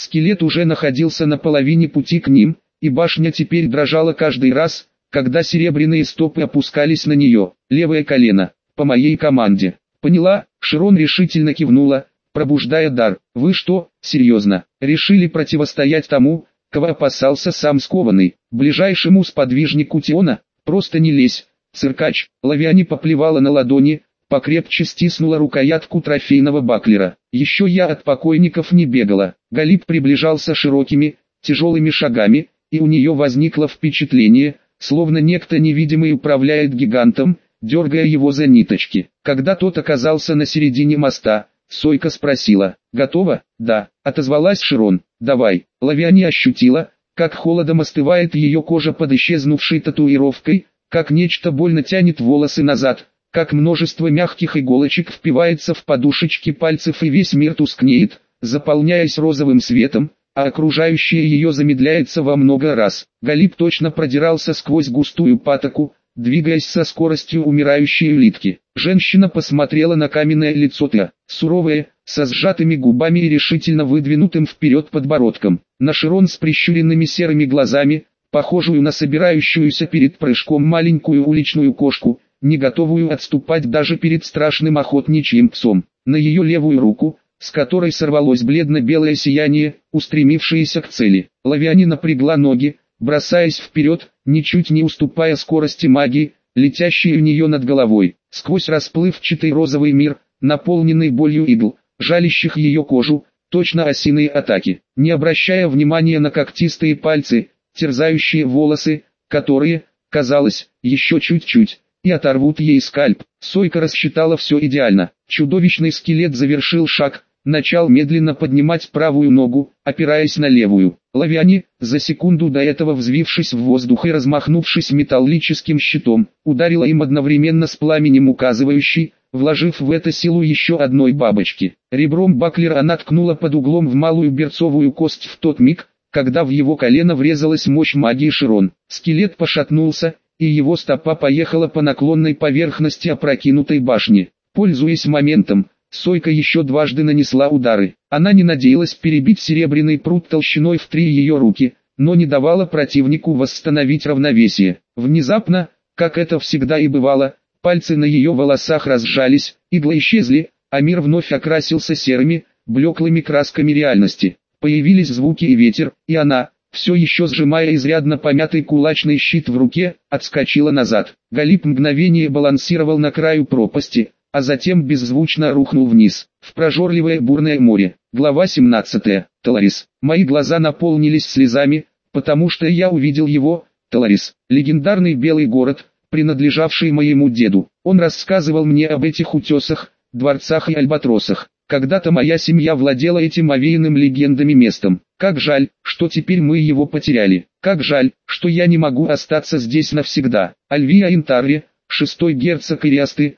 Скелет уже находился на половине пути к ним, и башня теперь дрожала каждый раз, когда серебряные стопы опускались на нее. Левое колено. По моей команде. Поняла? Широн решительно кивнула, пробуждая дар. Вы что, серьезно, решили противостоять тому, кого опасался сам скованный, ближайшему сподвижнику Тиона? Просто не лезь, циркач. Лавиане поплевала на ладони, покрепче стиснула рукоятку трофейного баклера. Еще я от покойников не бегала. Галиб приближался широкими, тяжелыми шагами, и у нее возникло впечатление, словно некто невидимый управляет гигантом, дергая его за ниточки. Когда тот оказался на середине моста, Сойка спросила: «Готова?» «Да», — отозвалась Широн. «Давай». Лавиане ощутила, как холодом остывает ее кожа под исчезнувшей татуировкой, как нечто больно тянет волосы назад, как множество мягких иголочек впивается в подушечки пальцев и весь мир тускнеет, заполняясь розовым светом, а окружающее ее замедляется во много раз. Галиб точно продирался сквозь густую патоку, двигаясь со скоростью умирающей улитки. Женщина посмотрела на каменное лицо Теа, суровое, со сжатыми губами и решительно выдвинутым вперед подбородком. На Широн с прищуренными серыми глазами, похожую на собирающуюся перед прыжком маленькую уличную кошку, не готовую отступать даже перед страшным охотничьим псом. На ее левую руку, с которой сорвалось бледно-белое сияние, устремившееся к цели. Лавиане напрягла ноги, бросаясь вперед, ничуть не уступая скорости магии, летящей у нее над головой, сквозь расплывчатый розовый мир, наполненный болью игл, жалящих ее кожу, точно осиные атаки, не обращая внимания на когтистые пальцы, терзающие волосы, которые, казалось, еще чуть-чуть, и оторвут ей скальп. Сойка рассчитала все идеально. Чудовищный скелет завершил шаг, начал медленно поднимать правую ногу, опираясь на левую. Лавиане, за секунду до этого взвившись в воздух и размахнувшись металлическим щитом, ударила им одновременно с пламенем указывающей, вложив в это силу еще одной бабочки. Ребром баклера она ткнула под углом в малую берцовую кость в тот миг, когда в его колено врезалась мощь магии Широн. Скелет пошатнулся, и его стопа поехала по наклонной поверхности опрокинутой башни. Пользуясь моментом, Сойка еще дважды нанесла удары. Она не надеялась перебить серебряный прут толщиной в 3 ее руки, но не давала противнику восстановить равновесие. Внезапно, как это всегда и бывало, пальцы на ее волосах разжались, иглы исчезли, а мир вновь окрасился серыми, блеклыми красками реальности. Появились звуки и ветер, и она, все еще сжимая изрядно помятый кулачный щит в руке, отскочила назад. Галиб мгновение балансировал на краю пропасти, а затем беззвучно рухнул вниз, в прожорливое бурное море. Глава 17. Таларис. Мои глаза наполнились слезами, потому что я увидел его, Таларис, легендарный белый город, принадлежавший моему деду. Он рассказывал мне об этих утесах, дворцах и альбатросах. Когда-то моя семья владела этим овеянным легендами местом. Как жаль, что теперь мы его потеряли. Как жаль, что я не могу остаться здесь навсегда. Альвия Интарри, 6-й герцог Ириасты,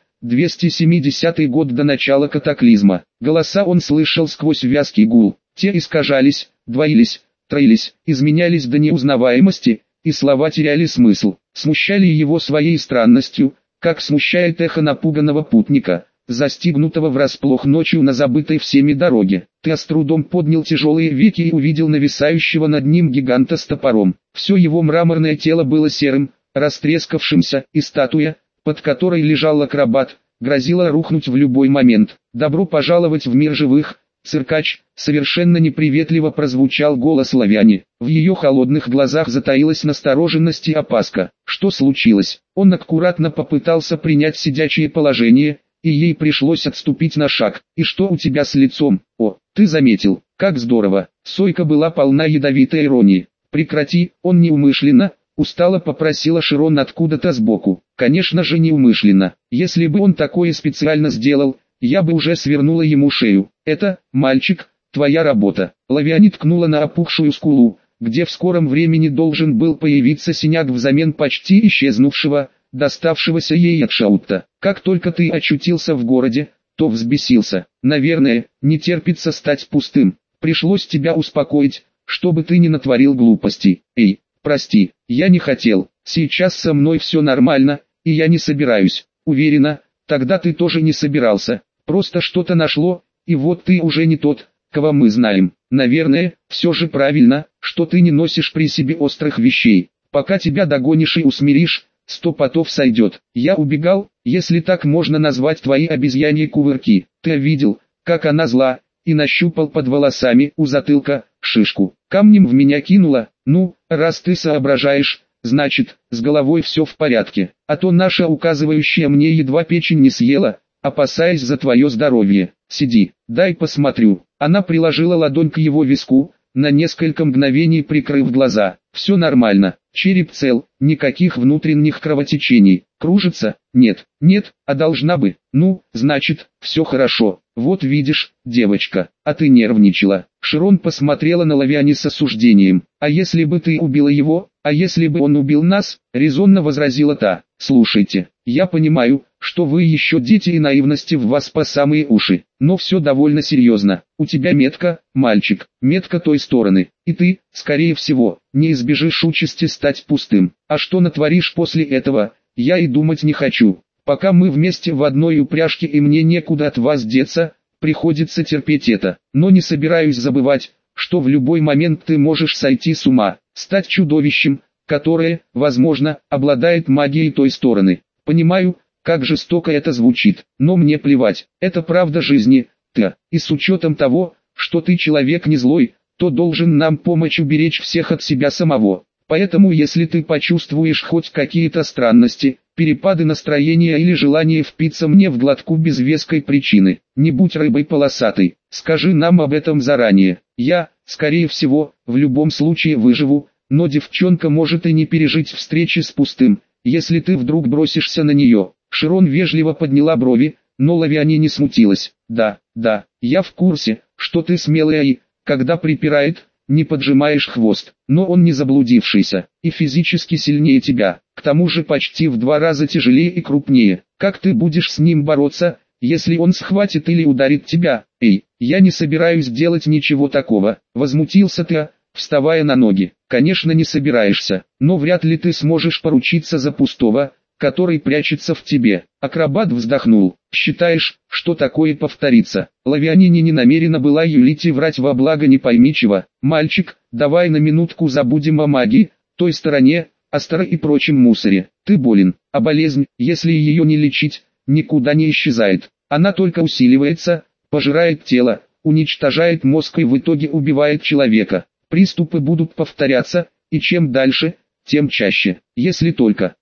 270 год до начала катаклизма. Голоса он слышал сквозь вязкий гул. Те искажались, двоились, троились, изменялись до неузнаваемости, и слова теряли смысл. Смущали его своей странностью, как смущает эхо напуганного путника, застигнутого врасплох ночью на забытой всеми дороге. Теа с трудом поднял тяжелые веки и увидел нависающего над ним гиганта с топором. Все его мраморное тело было серым, растрескавшимся, и статуя, под которой лежал акробат, грозила рухнуть в любой момент. «Добро пожаловать в мир живых, циркач!» Совершенно неприветливо прозвучал голос Лавиани. В ее холодных глазах затаилась настороженность и опаска. Что случилось? Он аккуратно попытался принять сидячее положение, и ей пришлось отступить на шаг. «И что у тебя с лицом? О, ты заметил, как здорово!» Сойка была полна ядовитой иронии. «Прекрати, он неумышленно!» Устало попросила Широн откуда-то сбоку. Конечно же неумышленно. Если бы он такое специально сделал, я бы уже свернула ему шею. Это, мальчик, твоя работа. Лавиане ткнула на опухшую скулу, где в скором времени должен был появиться синяк взамен почти исчезнувшего, доставшегося ей от Шаутта. Как только ты очутился в городе, то взбесился. Наверное, не терпится стать пустым. Пришлось тебя успокоить, чтобы ты не натворил глупостей. Эй, прости, я не хотел. Сейчас со мной все нормально, и я не собираюсь. Уверена, тогда ты тоже не собирался. Просто что-то нашло, и вот ты уже не тот, кого мы знаем. наверное, все же правильно, что ты не носишь при себе острых вещей. Пока тебя догонишь и усмиришь, 100 потов сойдет. Я убегал, если так можно назвать твои обезьяньи кувырки. Ты видел, как она зла, и нащупал под волосами у затылка шишку. Камнем в меня кинула. Ну, раз ты соображаешь, значит, с головой все в порядке. А то наша указывающая мне едва печень не съела, опасаясь за твое здоровье. Сиди, дай посмотрю. Она приложила ладонь к его виску, на несколько мгновений прикрыв глаза. Все нормально, череп цел, никаких внутренних кровотечений. Кружится? Нет, нет, а должна бы. Ну, значит, все хорошо. Вот видишь, девочка, а ты нервничала. Широн посмотрела на Лавиани с осуждением. А если бы ты убила его, а если бы он убил нас, резонно возразила та. Слушайте, я понимаю, что вы еще дети и наивности в вас по самые уши, но все довольно серьезно. У тебя метка, мальчик, метка той стороны, и ты, скорее всего, не избежишь участи стать пустым. А что натворишь после этого, я и думать не хочу. Пока мы вместе в одной упряжке и мне некуда от вас деться, приходится терпеть это. Но не собираюсь забывать, что в любой момент ты можешь сойти с ума, стать чудовищем, которое, возможно, обладает магией той стороны. Понимаю, как жестоко это звучит, но мне плевать, это правда жизни, и с учетом того, что ты человек не злой, то должен нам помочь уберечь всех от себя самого. Поэтому если ты почувствуешь хоть какие-то странности, перепады настроения или желание впиться мне в глотку без веской причины, не будь рыбой полосатой, скажи нам об этом заранее. Я, скорее всего, в любом случае выживу, но девчонка может и не пережить встречи с пустым, если ты вдруг бросишься на нее. Широн вежливо подняла брови, но Лавиани не смутилась. Да, я в курсе, что ты смелая и, когда припирает, не поджимаешь хвост, но он не заблудившийся, и физически сильнее тебя, к тому же почти в 2 раза тяжелее и крупнее. Как ты будешь с ним бороться, если он схватит или ударит тебя? Эй, я не собираюсь делать ничего такого, возмутился ты, вставая на ноги. Конечно не собираешься, но вряд ли ты сможешь поручиться за пустого, который прячется в тебе. Акробат вздохнул. Считаешь, что такое повторится? Лавианине не намерена была юлить и врать во благо не пойми чего. Мальчик, давай на минутку забудем о магии, той стороне, астро и прочем мусоре. Ты болен, а болезнь, если ее не лечить, никуда не исчезает. Она только усиливается, пожирает тело, уничтожает мозг и в итоге убивает человека. Приступы будут повторяться, и чем дальше, тем чаще. Если только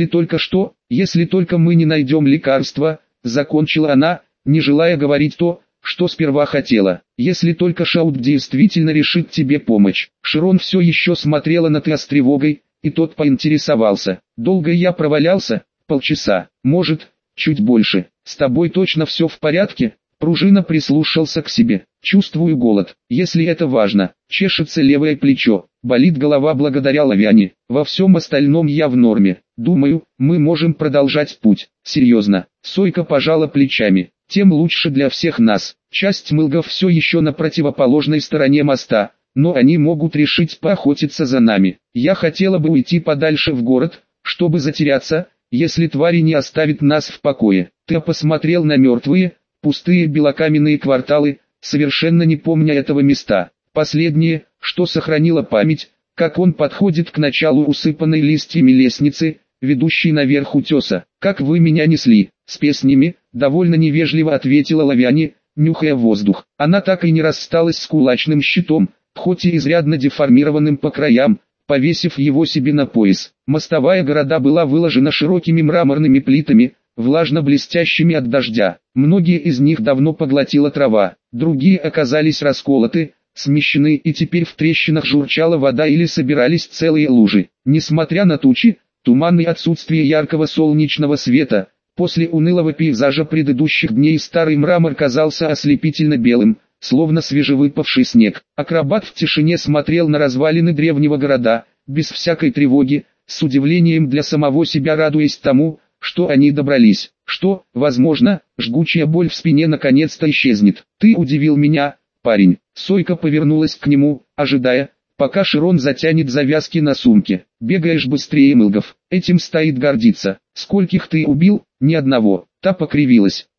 что, если только мы не найдем лекарства, закончила она, не желая говорить то, что сперва хотела. Если только Шаут действительно решит тебе помочь. Широн все еще смотрела на Теа с тревогой, и тот поинтересовался. Долго я провалялся? Полчаса, может, чуть больше. С тобой точно все в порядке? Пружина прислушался к себе. Чувствую голод, если это важно. Чешется левое плечо, болит голова благодаря Лавиане. Во всем остальном я в норме. Думаю, мы можем продолжать путь. Серьезно, Сойка пожала плечами. Тем лучше для всех нас. Часть мылгов все еще на противоположной стороне моста, но они могут решить поохотиться за нами. Я хотела бы уйти подальше в город, чтобы затеряться, если твари не оставят нас в покое. Ты посмотрел на мертвые, пустые белокаменные кварталы, совершенно не помня этого места. Последнее, что сохранило память, как он подходит к началу усыпанной листьями лестницы, ведущей наверх утеса. «Как вы меня несли?» «С песнями», — довольно невежливо ответила Лавиани, нюхая воздух. Она так и не рассталась с кулачным щитом, хоть и изрядно деформированным по краям, повесив его себе на пояс. Мостовая города была выложена широкими мраморными плитами, влажно-блестящими от дождя. Многие из них давно поглотила трава, другие оказались расколоты, смещены и теперь в трещинах журчала вода или собирались целые лужи. Несмотря на тучи, туман и отсутствие яркого солнечного света, после унылого пейзажа предыдущих дней старый мрамор казался ослепительно белым, словно свежевыпавший снег. Акробат в тишине смотрел на развалины древнего города, без всякой тревоги, с удивлением для самого себя радуясь тому, что они добрались, что, возможно, жгучая боль в спине наконец-то исчезнет. «Ты удивил меня, парень». Сойка повернулась к нему, ожидая, пока Широн затянет завязки на сумке. «Бегаешь быстрее мылгов, этим стоит гордиться. Скольких ты убил?» «Ни одного». Та покривилась.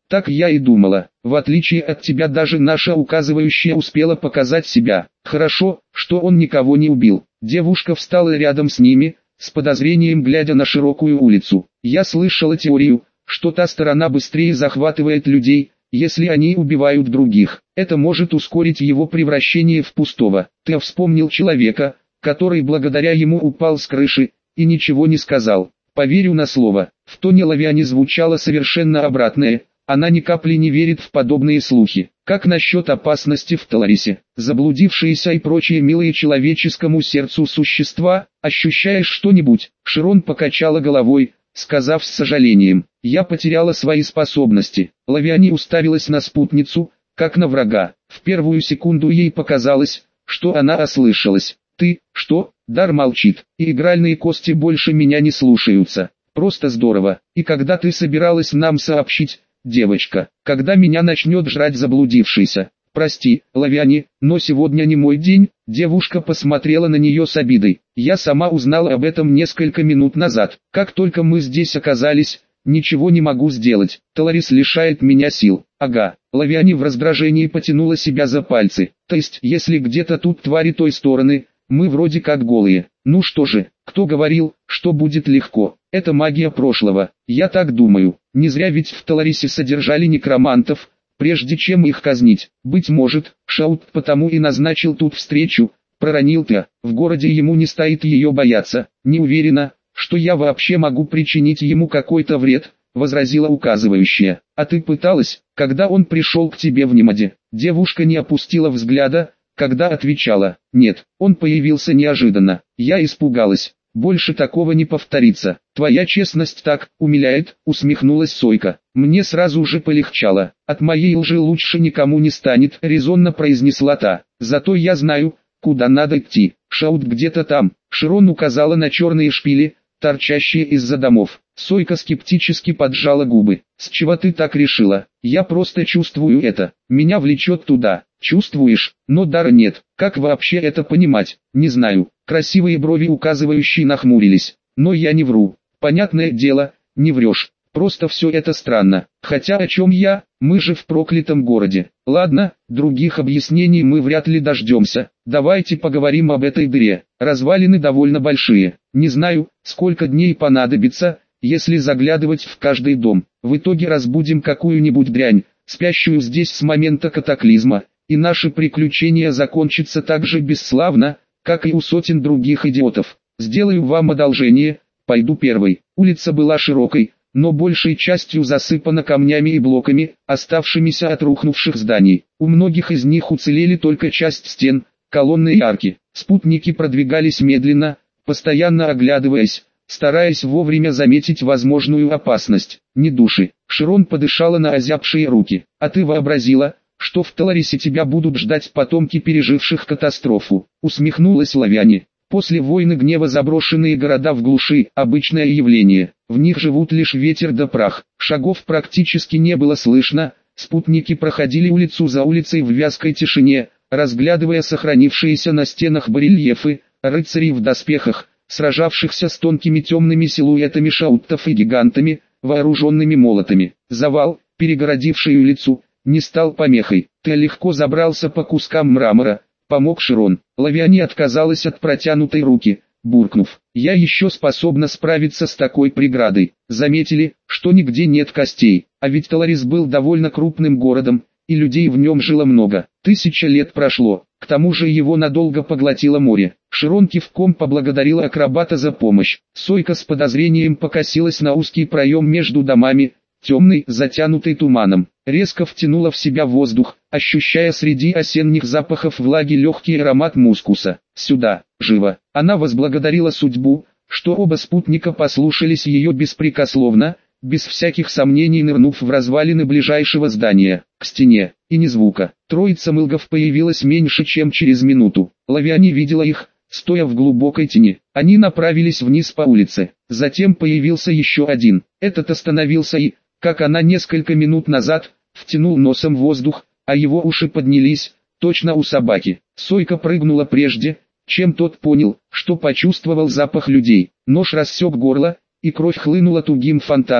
Так я и думала. В отличие от тебя даже наша указывающая успела показать себя. Хорошо, что он никого не убил. Девушка встала рядом с ними, с подозрением глядя на широкую улицу. Я слышала теорию, что та сторона быстрее захватывает людей, если они убивают других. Это может ускорить его превращение в пустого. Ты вспомнил человека, который благодаря ему упал с крыши, и ничего не сказал. Поверю на слово. В тоне Лавиани звучало совершенно обратное. Она ни капли не верит в подобные слухи. Как насчет опасности в Толарисе? Заблудившиеся и прочие милые человеческому сердцу существа, ощущаешь что-нибудь? Широн покачала головой, сказав с сожалением: я потеряла свои способности. Лавиани уставилась на спутницу, как на врага. В первую секунду ей показалось, что она ослышалась. Ты, что? Дар молчит, и игральные кости больше меня не слушаются. Просто здорово. И когда ты собиралась нам сообщить, девочка, когда меня начнет жрать заблудившийся? Прости, Лавиани, но сегодня не мой день. Девушка посмотрела на нее с обидой. Я сама узнала об этом несколько минут назад. Как только мы здесь оказались, ничего не могу сделать. Толарис лишает меня сил. Ага. Лавиани в раздражении потянула себя за пальцы. То есть, если где-то тут твари той стороны, мы вроде как голые. Ну что же, кто говорил, что будет легко? Это магия прошлого. Я так думаю. Не зря ведь в Толарисе содержали некромантов, прежде чем их казнить. Быть может, Шаут потому и назначил тут встречу, проронил ты. В городе ему не стоит ее бояться. Не уверена, что я вообще могу причинить ему какой-то вред, возразила указывающая. А ты пыталась, когда он пришел к тебе в Немаде? Девушка не опустила взгляда, когда отвечала: нет, он появился неожиданно. Я испугалась. Больше такого не повторится. Твоя честность так умиляет, усмехнулась Сойка. Мне сразу же полегчало. От моей лжи лучше никому не станет, резонно произнесла та. Зато я знаю, куда надо идти. Шаут где-то там. Широн указала на черные шпили, торчащие из-за домов. Сойка скептически поджала губы. С чего ты так решила? Я просто чувствую это. Меня влечет туда. Чувствуешь, но дара нет. Как вообще это понимать? Не знаю. Красивые брови указывающие нахмурились. Но я не вру. Понятное дело, не врешь. Просто все это странно. Хотя о чем я? Мы же в проклятом городе. Ладно, других объяснений мы вряд ли дождемся. Давайте поговорим об этой дыре. Развалины довольно большие. Не знаю, сколько дней понадобится, если заглядывать в каждый дом. В итоге разбудим какую-нибудь дрянь, спящую здесь с момента катаклизма, и наши приключения закончатся так же бесславно, как и у сотен других идиотов. Сделаю вам одолжение, пойду первой. Улица была широкой, но большей частью засыпана камнями и блоками, оставшимися от рухнувших зданий. У многих из них уцелели только часть стен, колонны и арки. Спутники продвигались медленно, постоянно оглядываясь, стараясь вовремя заметить возможную опасность. Не души. Широн подышала на озябшие руки. А ты вообразила, что в Толарисе тебя будут ждать потомки переживших катастрофу? Усмехнулась Лавиани. После войны гнева заброшенные города в глуши – обычное явление. В них живут лишь ветер да прах. Шагов практически не было слышно. Спутники проходили улицу за улицей в вязкой тишине, разглядывая сохранившиеся на стенах барельефы, рыцарей в доспехах, сражавшихся с тонкими темными силуэтами шауттов и гигантами, вооруженными молотами. Завал, перегородивший улицу, не стал помехой. Ты легко забрался по кускам мрамора, помог Широн. Лавиани отказалась от протянутой руки, буркнув: я еще способна справиться с такой преградой. Заметили, что нигде нет костей, а ведь Толарис был довольно крупным городом, и людей в нем жило много. 1000 лет прошло, к тому же его надолго поглотило море. Широн кивком поблагодарила акробата за помощь. Сойка с подозрением покосилась на узкий проем между домами, темный, затянутый туманом. Резко втянула в себя воздух, ощущая среди осенних запахов влаги легкий аромат мускуса. Сюда, живо. Она возблагодарила судьбу, что оба спутника послушались ее беспрекословно, без всяких сомнений нырнув в развалины ближайшего здания, к стене, и ни звука. Троица мылгов появилась меньше чем через минуту. Лавиани видела их, стоя в глубокой тени. Они направились вниз по улице. Затем появился еще один. Этот остановился и, как она несколько минут назад, втянул носом воздух, а его уши поднялись, точно у собаки. Сойка прыгнула прежде, чем тот понял, что почувствовал запах людей. Нож рассек горло, и кровь хлынула тугим фонтаном,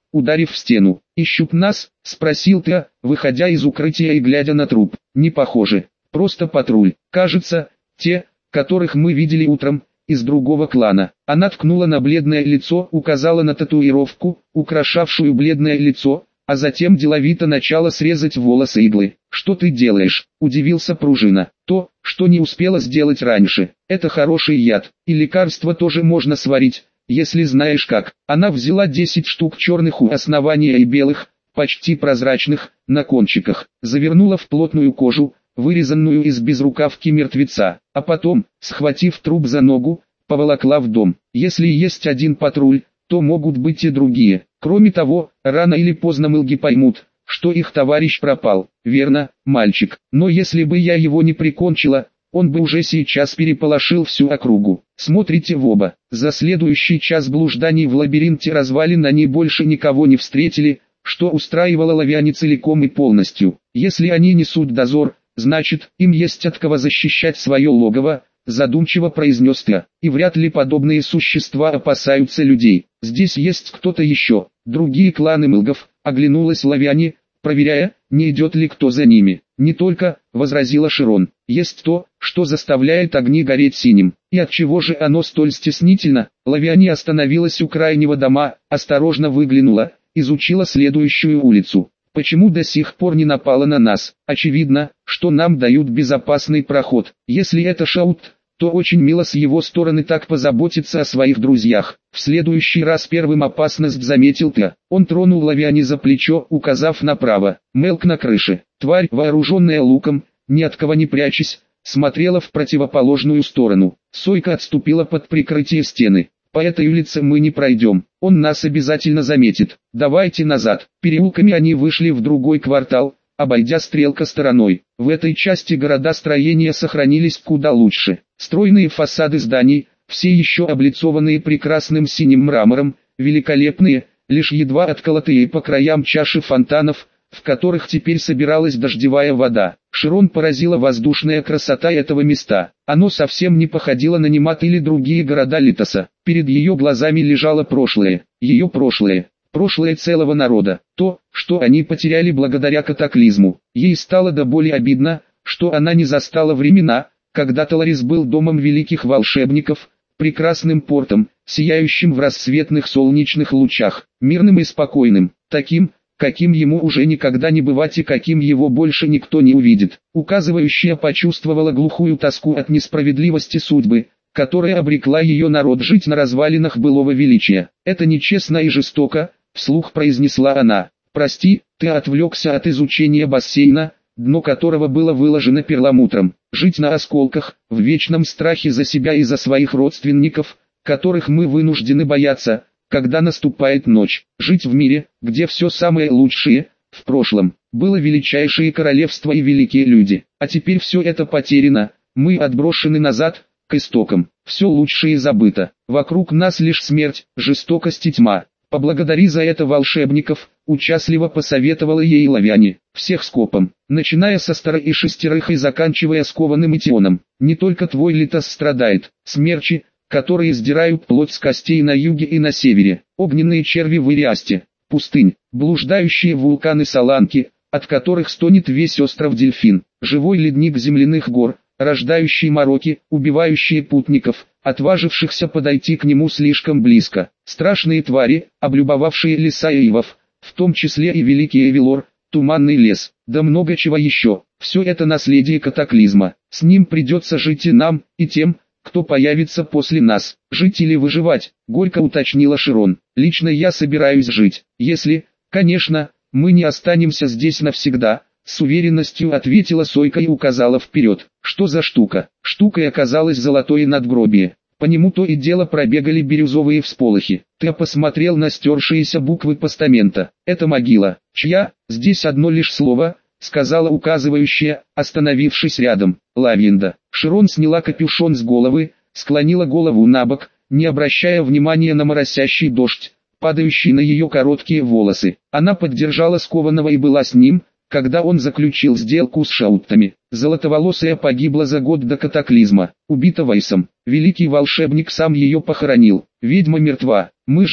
ударив в стену. «Ищут нас?» – спросил Тео, выходя из укрытия и глядя на труп. «Не похоже. Просто патруль. Кажется, те, которых мы видели утром, из другого клана». Она ткнула на бледное лицо, указала на татуировку, украшавшую бледное лицо, а затем деловито начала срезать волосы иглы. «Что ты делаешь?» – удивился Пружина. «То, что не успела сделать раньше. Это хороший яд, и лекарство тоже можно сварить, если знаешь как». Она взяла 10 штук черных у основания и белых, почти прозрачных, на кончиках, завернула в плотную кожу, вырезанную из безрукавки мертвеца, а потом, схватив труп за ногу, поволокла в дом. Если есть один патруль, то могут быть и другие. Кроме того, рано или поздно мылги поймут, что их товарищ пропал. Верно, мальчик. Но если бы я его не прикончила, он бы уже сейчас переполошил всю округу. Смотрите в оба. За следующий час блужданий в лабиринте развалин они больше никого не встретили, что устраивало Лавиане целиком и полностью. Если они несут дозор, значит, им есть от кого защищать свое логово, задумчиво произнес Тео. И вряд ли подобные существа опасаются людей. Здесь есть кто-то еще. Другие кланы мылгов, оглянулась Лавиане, проверяя, не идет ли кто за ними. «Не только», — возразила Широн, — «есть то, что заставляет огни гореть синим. И от чего же оно столь стеснительно?» Лавиане остановилась у крайнего дома, осторожно выглянула, изучила следующую улицу. «Почему до сих пор не напала на нас? Очевидно, что нам дают безопасный проход. Если это Шаут, то очень мило с его стороны так позаботиться о своих друзьях». В следующий раз первым опасность заметил Тео. Он тронул Лавиане за плечо, указав направо. Мелк на крыше. Тварь, вооруженная луком, ни от кого не прячась, смотрела в противоположную сторону. Сойка отступила под прикрытие стены. «По этой улице мы не пройдем, он нас обязательно заметит. Давайте назад». Переулками они вышли в другой квартал, обойдя стрелка стороной. В этой части города строения сохранились куда лучше. Стройные фасады зданий, все еще облицованные прекрасным синим мрамором, великолепные, лишь едва отколотые по краям чаши фонтанов, в которых теперь собиралась дождевая вода. Широн поразила воздушная красота этого места. Оно совсем не походило на Немат или другие города Литоса. Перед ее глазами лежало прошлое, ее прошлое. Прошлое целого народа, то, что они потеряли благодаря катаклизму. Ей стало до боли обидно, что она не застала времена, когда Таларис был домом великих волшебников, прекрасным портом, сияющим в рассветных солнечных лучах, мирным и спокойным, таким, каким ему уже никогда не бывать и каким его больше никто не увидит. Указывающая почувствовала глухую тоску от несправедливости судьбы, которая обрекла ее народ жить на развалинах былого величия. «Это нечестно и жестоко», — вслух произнесла она. «Прости, ты отвлекся от изучения бассейна, дно которого было выложено перламутром. Жить на осколках, в вечном страхе за себя и за своих родственников, которых мы вынуждены бояться, когда наступает ночь. Жить в мире, где все самое лучшее, в прошлом, было величайшее королевство и великие люди. А теперь все это потеряно, мы отброшены назад, к истокам. Все лучшее забыто. Вокруг нас лишь смерть, жестокость и тьма. Поблагодари за это волшебников», — участливо посоветовала ей Лавиане. «Всех скопом, начиная со старой и шестерых и заканчивая скованным Итионом. Не только твой Литос страдает. Смерчи, которые сдирают плоть с костей на юге и на севере, огненные черви в Ириасте, пустынь, блуждающие вулканы Саланки, от которых стонет весь остров Дельфин, живой ледник земляных гор, рождающий мороки, убивающие путников, отважившихся подойти к нему слишком близко, страшные твари, облюбовавшие леса Ивов, в том числе и Великий Эвилор, Туманный лес, да много чего еще. Все это наследие катаклизма. С ним придется жить и нам, и тем, кто появится после нас. Жить или выживать, горько уточнила Широн. Лично я собираюсь жить, если, конечно, мы не останемся здесь навсегда. С уверенностью ответила Сойка и указала вперед. Что за штука? Штукой оказалось золотое надгробие. По нему то и дело пробегали бирюзовые всполохи. Ты посмотрел на стершиеся буквы постамента. Это могила. Чья? Здесь одно лишь слово, сказала указывающая, остановившись рядом. Лавинда. Широн сняла капюшон с головы, склонила голову набок, не обращая внимания на моросящий дождь, падающий на ее короткие волосы. Она поддержала скованного и была с ним, когда он заключил сделку с шауттами. Золотоволосая погибла за год до катаклизма, убита Вайсом. Великий волшебник сам ее похоронил. Ведьма мертва, мы живы.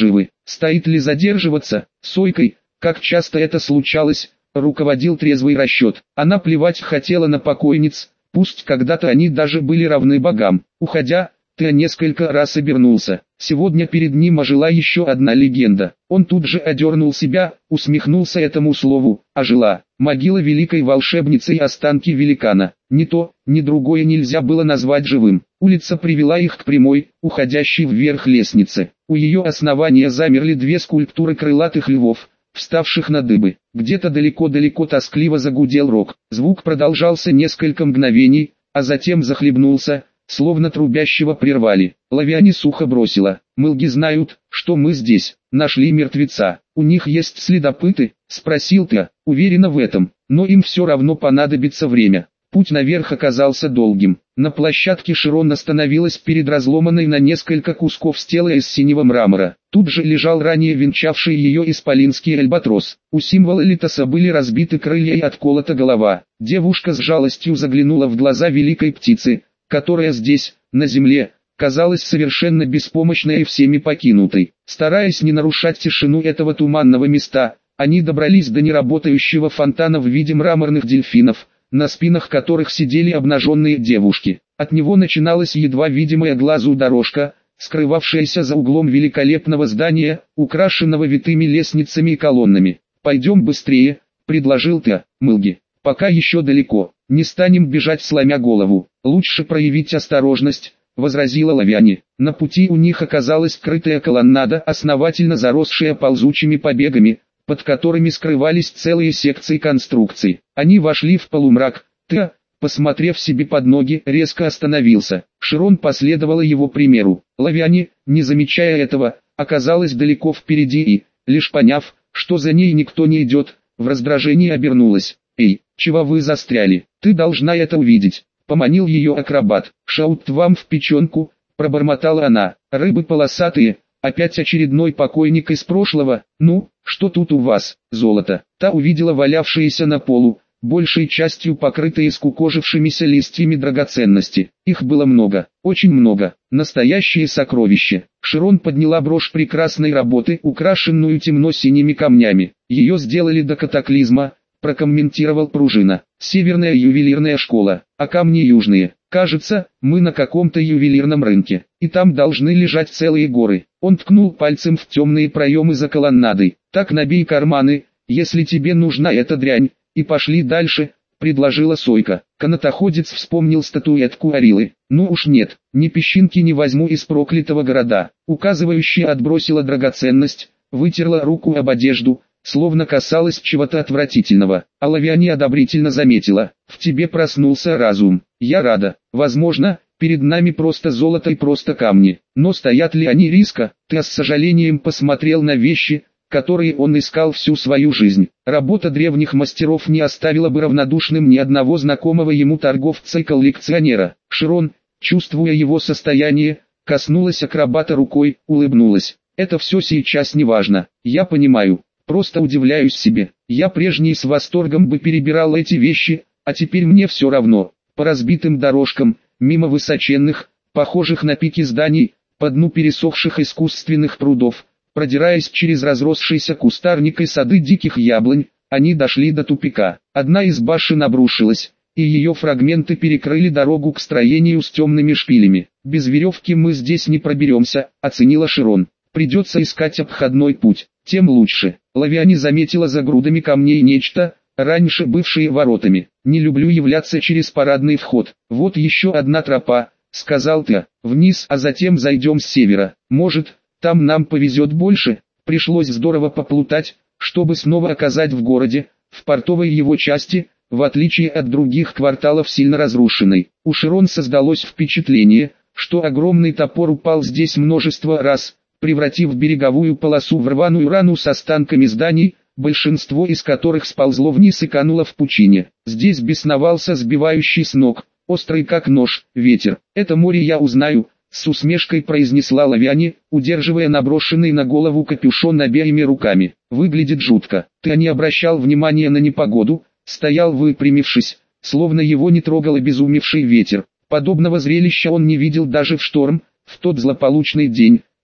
стоит ли задерживаться, Сойкой, как часто это случалось, руководил трезвый расчет. Она плевать хотела на покойниц, пусть когда-то они даже были равны богам. Уходя, Тео несколько раз обернулся. Сегодня перед ним ожила еще одна легенда. Он тут же одернул себя, усмехнулся этому слову. Ожила. Могила великой волшебницы и останки великана. Ни то, ни другое нельзя было назвать живым. Улица привела их к прямой, уходящей вверх лестнице. У ее основания замерли две скульптуры крылатых львов, вставших на дыбы. Где-то далеко-далеко тоскливо загудел рог. Звук продолжался несколько мгновений, а затем захлебнулся, словно трубящего прервали. Лавиане сухо бросила: «Мылги знают, что мы здесь, нашли мертвеца. У них есть следопыты?» — спросил Тео. «Уверена в этом, но им все равно понадобится время». Путь наверх оказался долгим. На площадке Широн остановилась перед разломанной на несколько кусков стелой из синего мрамора. Тут же лежал ранее венчавший ее исполинский альбатрос. У символа Литоса были разбиты крылья и отколота голова. Девушка с жалостью заглянула в глаза великой птицы, которая здесь, на земле, казалась совершенно беспомощной и всеми покинутой. Стараясь не нарушать тишину этого туманного места, они добрались до неработающего фонтана в виде мраморных дельфинов, на спинах которых сидели обнаженные девушки. От него начиналась едва видимая глазу дорожка, скрывавшаяся за углом великолепного здания, украшенного витыми лестницами и колоннами. «Пойдем быстрее», — предложил Тео. «Мылги, пока еще далеко, не станем бежать сломя голову, лучше проявить осторожность», — возразила Лавиане. На пути у них оказалась крытая колоннада, основательно заросшая ползучими побегами, под которыми скрывались целые секции конструкций. Они вошли в полумрак. Тео, посмотрев себе под ноги, резко остановился. Широн последовала его примеру. Лавиане, не замечая этого, оказалась далеко впереди и, лишь поняв, что за ней никто не идет, в раздражении обернулась. «Эй, чего вы застряли? Ты должна это увидеть», — поманил ее акробат. «Шаут вам в печенку», — пробормотала она. «Рыбы полосатые». Опять очередной покойник из прошлого. «Ну, что тут у вас, золото?» Та увидела валявшиеся на полу, большей частью покрытые скукожившимися листьями драгоценности. Их было много, очень много, настоящие сокровища. Широн подняла брошь прекрасной работы, украшенную темно-синими камнями. Ее сделали до катаклизма, прокомментировал Пружина. «Северная ювелирная школа, а камни южные. Кажется, мы на каком-то ювелирном рынке, и там должны лежать целые горы». Он ткнул пальцем в темные проемы за колоннадой. «Так набей карманы, если тебе нужна эта дрянь, и пошли дальше», — предложила Сойка. Канатоходец вспомнил статуэтку Арилы. «Ну уж нет, ни песчинки не возьму из проклятого города». Указывающая отбросила драгоценность, вытерла руку об одежду, словно касалась чего-то отвратительного. А Лавиане одобрительно заметила: «В тебе проснулся разум. Я рада. Возможно, перед нами просто золото и просто камни. Но стоят ли они риска?» Ты с сожалением посмотрел на вещи, которые он искал всю свою жизнь. Работа древних мастеров не оставила бы равнодушным ни одного знакомого ему торговца и коллекционера. Широн, чувствуя его состояние, коснулась акробата рукой, улыбнулась. «Это все сейчас не важно. Я понимаю. Просто удивляюсь себе. Я прежний с восторгом бы перебирал эти вещи, а теперь мне все равно». По разбитым дорожкам, мимо высоченных, похожих на пики зданий, по дну пересохших искусственных прудов, продираясь через разросшийся кустарник и сады диких яблонь, они дошли до тупика. Одна из башен обрушилась, и ее фрагменты перекрыли дорогу к строению с темными шпилями. «Без веревки мы здесь не проберемся», — оценила Широн. «Придется искать обходной путь, тем лучше». Лавиане заметила за грудами камней нечто, раньше бывшие воротами. «Не люблю являться через парадный вход. Вот еще одна тропа», — сказал Тео. «Вниз, а затем зайдем с севера. Может, там нам повезет больше». Пришлось здорово поплутать, чтобы снова оказать в городе, в портовой его части, в отличие от других кварталов сильно разрушенной. У Широн создалось впечатление, что огромный топор упал здесь множество раз, превратив береговую полосу в рваную рану с останками зданий, большинство из которых сползло вниз и кануло в пучине. Здесь бесновался сбивающий с ног, острый как нож, ветер. «Это море я узнаю», — с усмешкой произнесла Лавиане, удерживая наброшенный на голову капюшон обеими руками. «Выглядит жутко». Ты не обращал внимания на непогоду, стоял выпрямившись, словно его не трогал обезумевший ветер. Подобного зрелища он не видел даже в шторм, в тот злополучный день,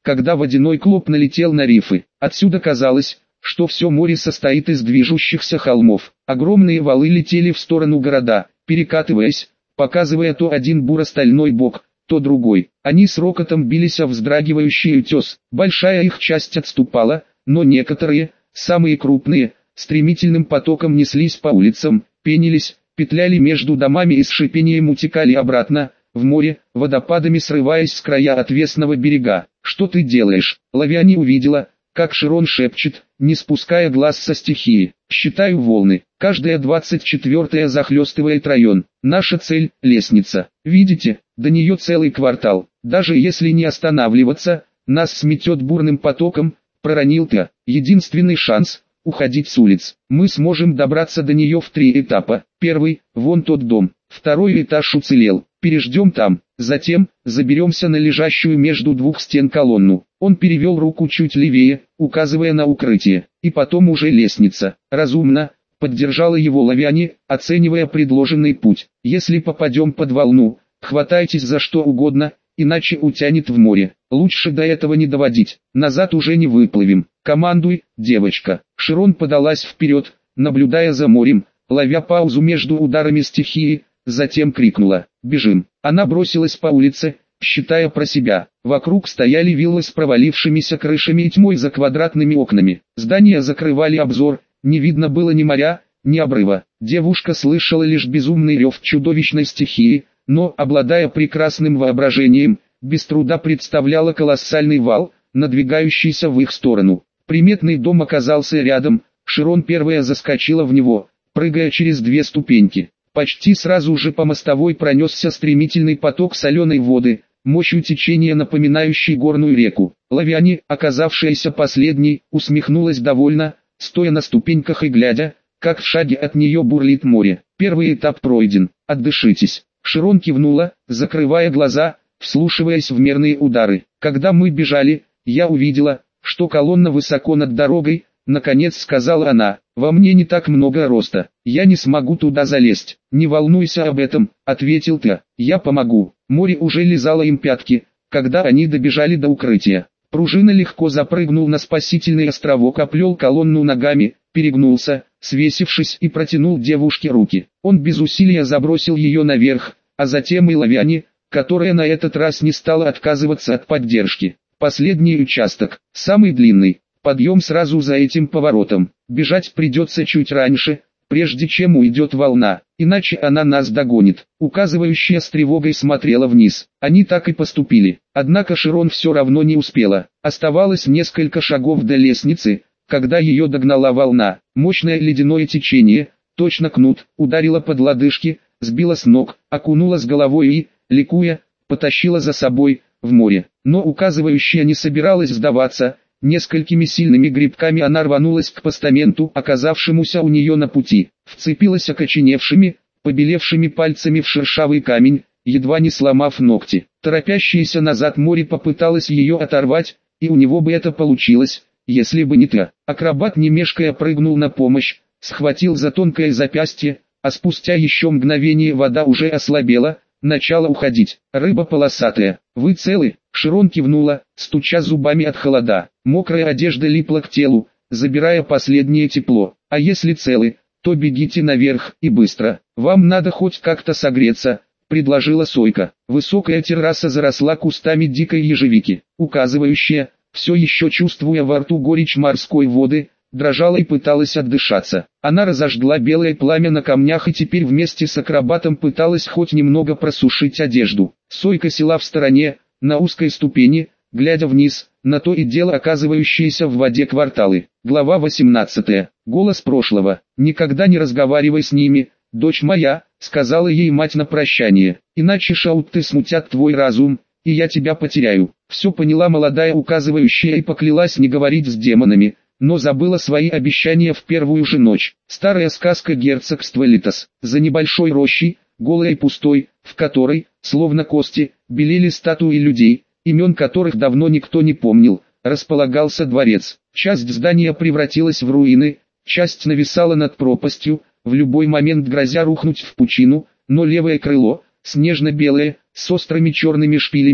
когда водяной клоп налетел на рифы. Отсюда казалось, что все море состоит из движущихся холмов. Огромные валы летели в сторону города, перекатываясь, показывая то один буро-стальной бок, то другой. Они с рокотом бились о вздрагивающий утес. Большая их часть отступала, но некоторые, самые крупные, стремительным потоком неслись по улицам, пенились, петляли между домами и с шипением утекали обратно, в море, водопадами срываясь с края отвесного берега. «Что ты делаешь?» Лавиани увидела, как Широн шепчет, не спуская глаз со стихии. «Считаю волны. Каждая 24-я захлестывает район. Наша цель – лестница. Видите, до нее целый квартал. Даже если не останавливаться, нас сметет бурным потоком», проронил Т. «Единственный шанс – уходить с улиц. Мы сможем добраться до нее в 3 этапа. Первый – вон тот дом. Второй этаж уцелел. Переждем там. Затем, заберемся на лежащую между двух стен колонну». Он перевел руку чуть левее, указывая на укрытие. «И потом уже лестница». «Разумно», — поддержала его Лавиани, оценивая предложенный путь. «Если попадем под волну, хватайтесь за что угодно, иначе утянет в море. Лучше до этого не доводить. Назад уже не выплывем. Командуй, девочка». Широн подалась вперед, наблюдая за морем, ловя паузу между ударами стихии, затем крикнула: «Бежим!». Она бросилась по улице, считая про себя. Вокруг стояли виллы с провалившимися крышами и тьмой за квадратными окнами. Здания закрывали обзор, не видно было ни моря, ни обрыва. Девушка слышала лишь безумный рев чудовищной стихии, но, обладая прекрасным воображением, без труда представляла колоссальный вал, надвигающийся в их сторону. Приметный дом оказался рядом, Широн первая заскочила в него, прыгая через 2 ступеньки. Почти сразу же по мостовой пронесся стремительный поток соленой воды, мощью течения напоминающей горную реку. Лавиани, оказавшаяся последней, усмехнулась довольно, стоя на ступеньках и глядя, как в шаге от нее бурлит море. «Первый этап пройден, отдышитесь». Широн кивнула, закрывая глаза, вслушиваясь в мерные удары. «Когда мы бежали, я увидела, что колонна высоко над дорогой», наконец сказала она. «Во мне не так много роста, я не смогу туда залезть». «Не волнуйся об этом», — ответил Т. «Я помогу». Море уже лизало им пятки, когда они добежали до укрытия. Пружина легко запрыгнул на спасительный островок, оплел колонну ногами, перегнулся, свесившись, и протянул девушке руки. Он без усилия забросил ее наверх, а затем и Лавиани, которая на этот раз не стала отказываться от поддержки. Последний участок, самый длинный. Подъем сразу за этим поворотом. Бежать придется чуть раньше, прежде чем уйдет волна, иначе она нас догонит. Указывающая с тревогой смотрела вниз. Они так и поступили. Однако Широн все равно не успела. Оставалось несколько шагов до лестницы, когда ее догнала волна. Мощное ледяное течение, точно кнут, ударило под лодыжки, сбило с ног, окунуло с головой и, ликуя, потащило за собой, в море. Но указывающая не собиралась сдаваться. Несколькими сильными грибками она рванулась к постаменту, оказавшемуся у нее на пути, вцепилась окоченевшими, побелевшими пальцами в шершавый камень, едва не сломав ногти. Торопящееся назад море попыталось ее оторвать, и у него бы это получилось, если бы не Т. Акробат не мешкая прыгнул на помощь, схватил за тонкое запястье, а спустя еще мгновение вода уже ослабела, начала уходить. «Рыба полосатая, вы целы?» Широн кивнула, стуча зубами от холода. Мокрая одежда липла к телу, забирая последнее тепло. «А если целы, то бегите наверх, и быстро. Вам надо хоть как-то согреться», — предложила Сойка. Высокая терраса заросла кустами дикой ежевики. Указывающая, все еще чувствуя во рту горечь морской воды, дрожала и пыталась отдышаться. Она разожгла белое пламя на камнях и теперь вместе с акробатом пыталась хоть немного просушить одежду. Сойка села в стороне, на узкой ступени, глядя вниз, на то и дело оказывающиеся в воде кварталы. Глава 18. Голос прошлого. «Никогда не разговаривай с ними, дочь моя», — сказала ей мать на прощание. «Иначе шаутты смутят твой разум, и я тебя потеряю». Все поняла молодая указывающая и поклялась не говорить с демонами, но забыла свои обещания в первую же ночь. Старая сказка герцогства Литос. За небольшой рощей, голой и пустой, в которой, словно кости, белели статуи людей, имен которых давно никто не помнил, располагался дворец. Часть здания превратилась в руины, часть нависала над пропастью, в любой момент грозя рухнуть в пучину, но левое крыло, снежно-белое, с острыми черными шпилями,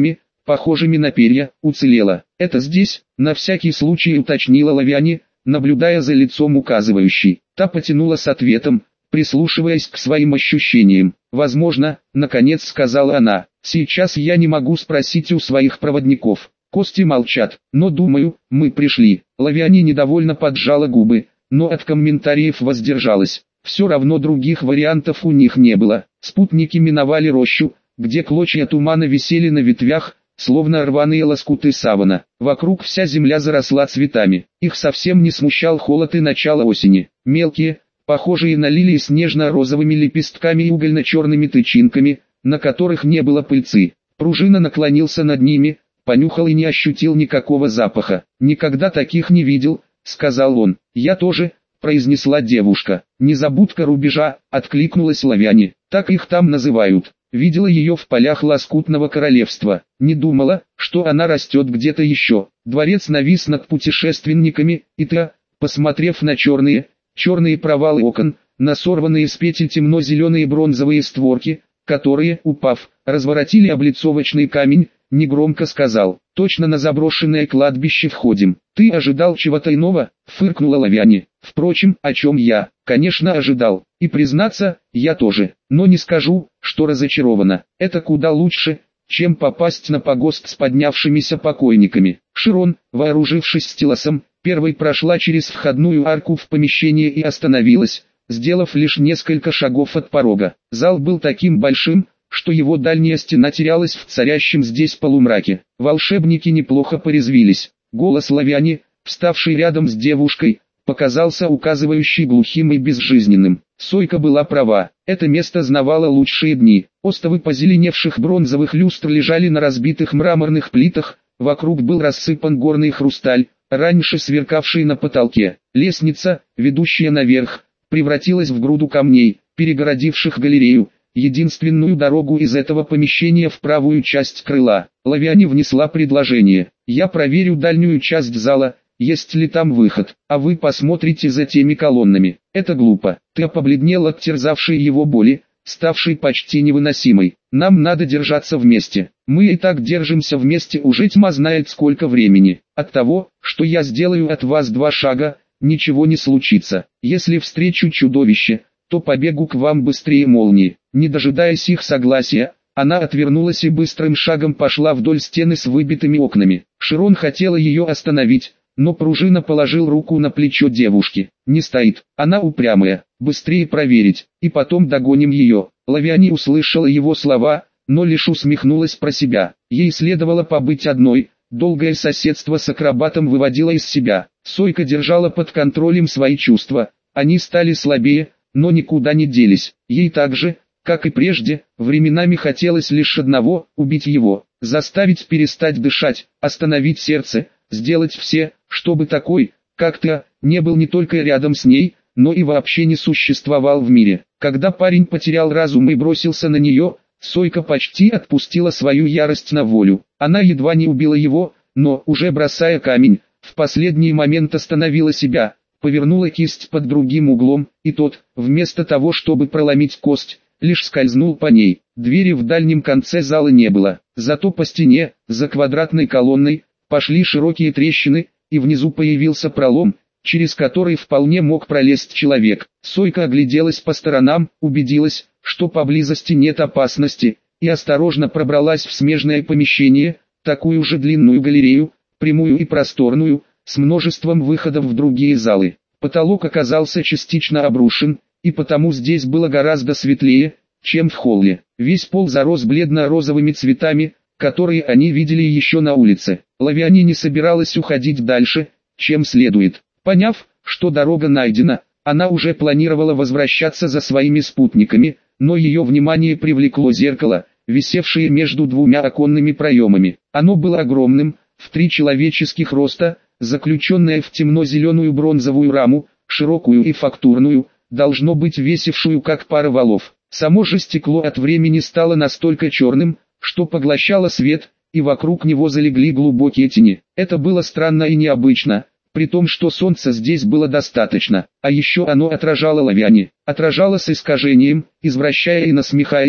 похожими на перья, уцелела. «Это здесь?» — на всякий случай уточнила Лавиане, наблюдая за лицом указывающей. Та потянула с ответом, прислушиваясь к своим ощущениям. «Возможно», — наконец сказала она, — «сейчас я не могу спросить у своих проводников. Кости молчат, но думаю, мы пришли». Лавиане недовольно поджала губы, но от комментариев воздержалась. Все равно других вариантов у них не было. Спутники миновали рощу, где клочья тумана висели на ветвях, словно рваные лоскуты савана. Вокруг вся земля заросла цветами. Их совсем не смущал холод и начало осени. Мелкие, похожие на лилии с нежно-розовыми лепестками и угольно-черными тычинками, на которых не было пыльцы. Пружина наклонился над ними, понюхал и не ощутил никакого запаха. «Никогда таких не видел», — сказал он. «Я тоже», — произнесла девушка. «Незабудка рубежа», — откликнулась Лавиане. «Так их там называют». Видела ее в полях лоскутного королевства. Не думала, что она растет где-то еще. Дворец навис над путешественниками, и та, посмотрев на черные провалы окон, на сорванные с петель темно-зеленые бронзовые створки, которые, упав, разворотили облицовочный камень, негромко сказал: «Точно на заброшенное кладбище входим». «Ты ожидал чего-то иного?» — фыркнула Лавиане. «Впрочем, о чем я, конечно, ожидал. И признаться, я тоже. Но не скажу, что разочарована. Это куда лучше, чем попасть на погост с поднявшимися покойниками». Широн, вооружившись стилосом, первой прошла через входную арку в помещение и остановилась, сделав лишь несколько шагов от порога. Зал был таким большим, что его дальняя стена терялась в царящем здесь полумраке. Волшебники неплохо порезвились. Голос Лавиане, вставший рядом с девушкой, показался указывающий глухим и безжизненным. Сойка была права, это место знавало лучшие дни. Остовы позеленевших бронзовых люстр лежали на разбитых мраморных плитах, вокруг был рассыпан горный хрусталь, раньше сверкавший на потолке. Лестница, ведущая наверх, превратилась в груду камней, перегородивших галерею, единственную дорогу из этого помещения в правую часть крыла. Лавиане внесла предложение: «Я проверю дальнюю часть зала, есть ли там выход, а вы посмотрите за теми колоннами». «Это глупо». Ты побледнела от терзавшей его боли, ставшей почти невыносимой. «Нам надо держаться вместе. Мы и так держимся вместе уже тьма знает сколько времени. От того, что я сделаю от вас 2 шага, ничего не случится. Если встречу чудовище, то побегу к вам быстрее молнии». Не дожидаясь их согласия, она отвернулась и быстрым шагом пошла вдоль стены с выбитыми окнами. Широн хотела ее остановить, но пружина положил руку на плечо девушки. «Не стоит, она упрямая, быстрее проверить, и потом догоним ее». Лавиане услышала его слова, но лишь усмехнулась про себя. Ей следовало побыть одной, долгое соседство с акробатом выводило из себя. Сойка держала под контролем свои чувства, они стали слабее, но никуда не делись. Ей также, как и прежде, временами хотелось лишь одного — убить его, заставить перестать дышать, остановить сердце, сделать все, чтобы такой, как ты, не был не только рядом с ней, но и вообще не существовал в мире. Когда парень потерял разум и бросился на нее, Сойка почти отпустила свою ярость на волю. Она едва не убила его, но, уже бросая камень, в последний момент остановила себя, повернула кисть под другим углом, и тот, вместо того чтобы проломить кость, лишь скользнул по ней. Двери в дальнем конце зала не было, зато по стене, за квадратной колонной, пошли широкие трещины, и внизу появился пролом, через который вполне мог пролезть человек. Сойка огляделась по сторонам, убедилась, что поблизости нет опасности, и осторожно пробралась в смежное помещение, такую же длинную галерею, прямую и просторную, с множеством выходов в другие залы. Потолок оказался частично обрушен, и потому здесь было гораздо светлее, чем в холле. Весь пол зарос бледно-розовыми цветами, которые они видели еще на улице. Лавиане не собиралась уходить дальше, чем следует. Поняв, что дорога найдена, она уже планировала возвращаться за своими спутниками, но ее внимание привлекло зеркало, висевшее между 2 оконными проемами. Оно было огромным, в 3 человеческих роста, заключенное в темно-зеленую бронзовую раму, широкую и фактурную, должно быть весившую как пара валов. Само же стекло от времени стало настолько черным, что поглощало свет, и вокруг него залегли глубокие тени. Это было странно и необычно, при том, что солнца здесь было достаточно, а еще оно отражало Лавиане, отражало с искажением, извращая и насмехаясь,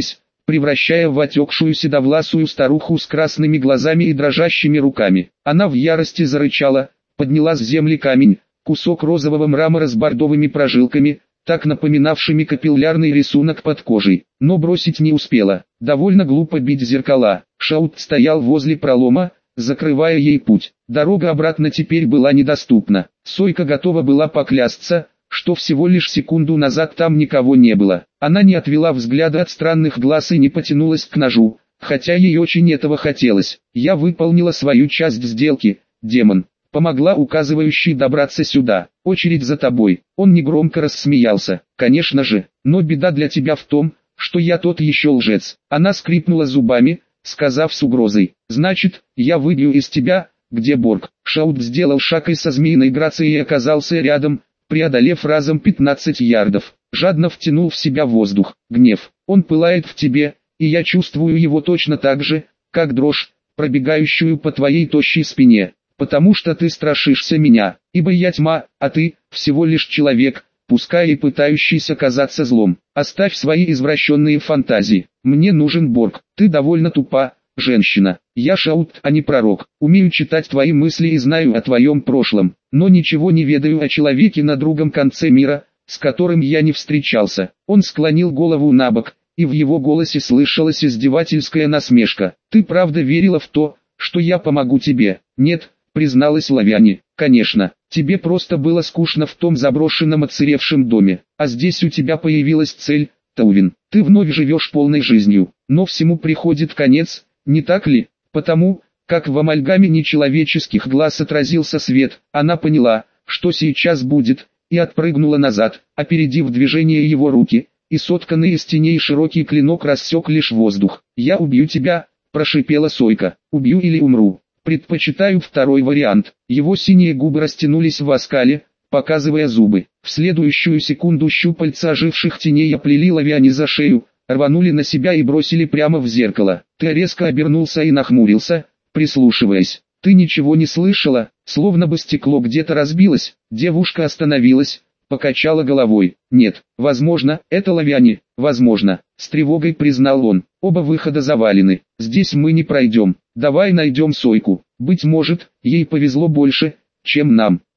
превращая в отекшую седовласую старуху с красными глазами и дрожащими руками. Она в ярости зарычала, подняла с земли камень, кусок розового мрамора с бордовыми прожилками, так напоминавшими капиллярный рисунок под кожей, но бросить не успела. Довольно глупо бить зеркала. Шаут стоял возле пролома, закрывая ей путь. Дорога обратно теперь была недоступна. Сойка готова была поклясться, что всего лишь секунду назад там никого не было. Она не отвела взгляда от странных глаз и не потянулась к ножу, хотя ей очень этого хотелось. «Я выполнила свою часть сделки, демон», — помогла указывающий добраться сюда. «Очередь за тобой». Он негромко рассмеялся. «Конечно же, но беда для тебя в том, что я тот еще лжец». Она скрипнула зубами, сказав с угрозой: «Значит, я выбью из тебя, где Борг». Шаут сделал шаг и со змеиной грацией оказался рядом, преодолев разом 15 ярдов. Жадно втянул в себя воздух. «Гнев, он пылает в тебе, и я чувствую его точно так же, как дрожь, пробегающую по твоей тощей спине, потому что ты страшишься меня, ибо я тьма, а ты всего лишь человек, пускай и пытающийся казаться злом. Оставь свои извращенные фантазии. Мне нужен Борг. Ты довольно тупа, женщина. Я Шаут, а не пророк. Умею читать твои мысли и знаю о твоем прошлом, но ничего не ведаю о человеке на другом конце мира, с которым я не встречался». Он склонил голову набок, и в его голосе слышалась издевательская насмешка. «Ты правда верила в то, что я помогу тебе?» «Нет», — призналась Лавиане. «Конечно, тебе просто было скучно в том заброшенном отсыревшем доме, а здесь у тебя появилась цель, Таувин. Ты вновь живешь полной жизнью, но всему приходит конец, не так ли?» Потому, как в амальгаме нечеловеческих глаз отразился свет, она поняла, что сейчас будет, и отпрыгнула назад, опередив движение его руки, и сотканный из теней широкий клинок рассек лишь воздух. «Я убью тебя», — прошипела Сойка. «Убью или умру. Предпочитаю второй вариант». Его синие губы растянулись в оскале, показывая зубы. В следующую секунду щупальца оживших теней оплели Лавиане за шею, рванули на себя и бросили прямо в зеркало. Ты резко обернулся и нахмурился, прислушиваясь. «Ты ничего не слышала?» Словно бы стекло где-то разбилось. Девушка остановилась, покачала головой. «Нет, возможно, это Лавиане, возможно», — с тревогой признал он. «Оба выхода завалены. Здесь мы не пройдем. Давай найдем Сойку. Быть может, ей повезло больше, чем нам».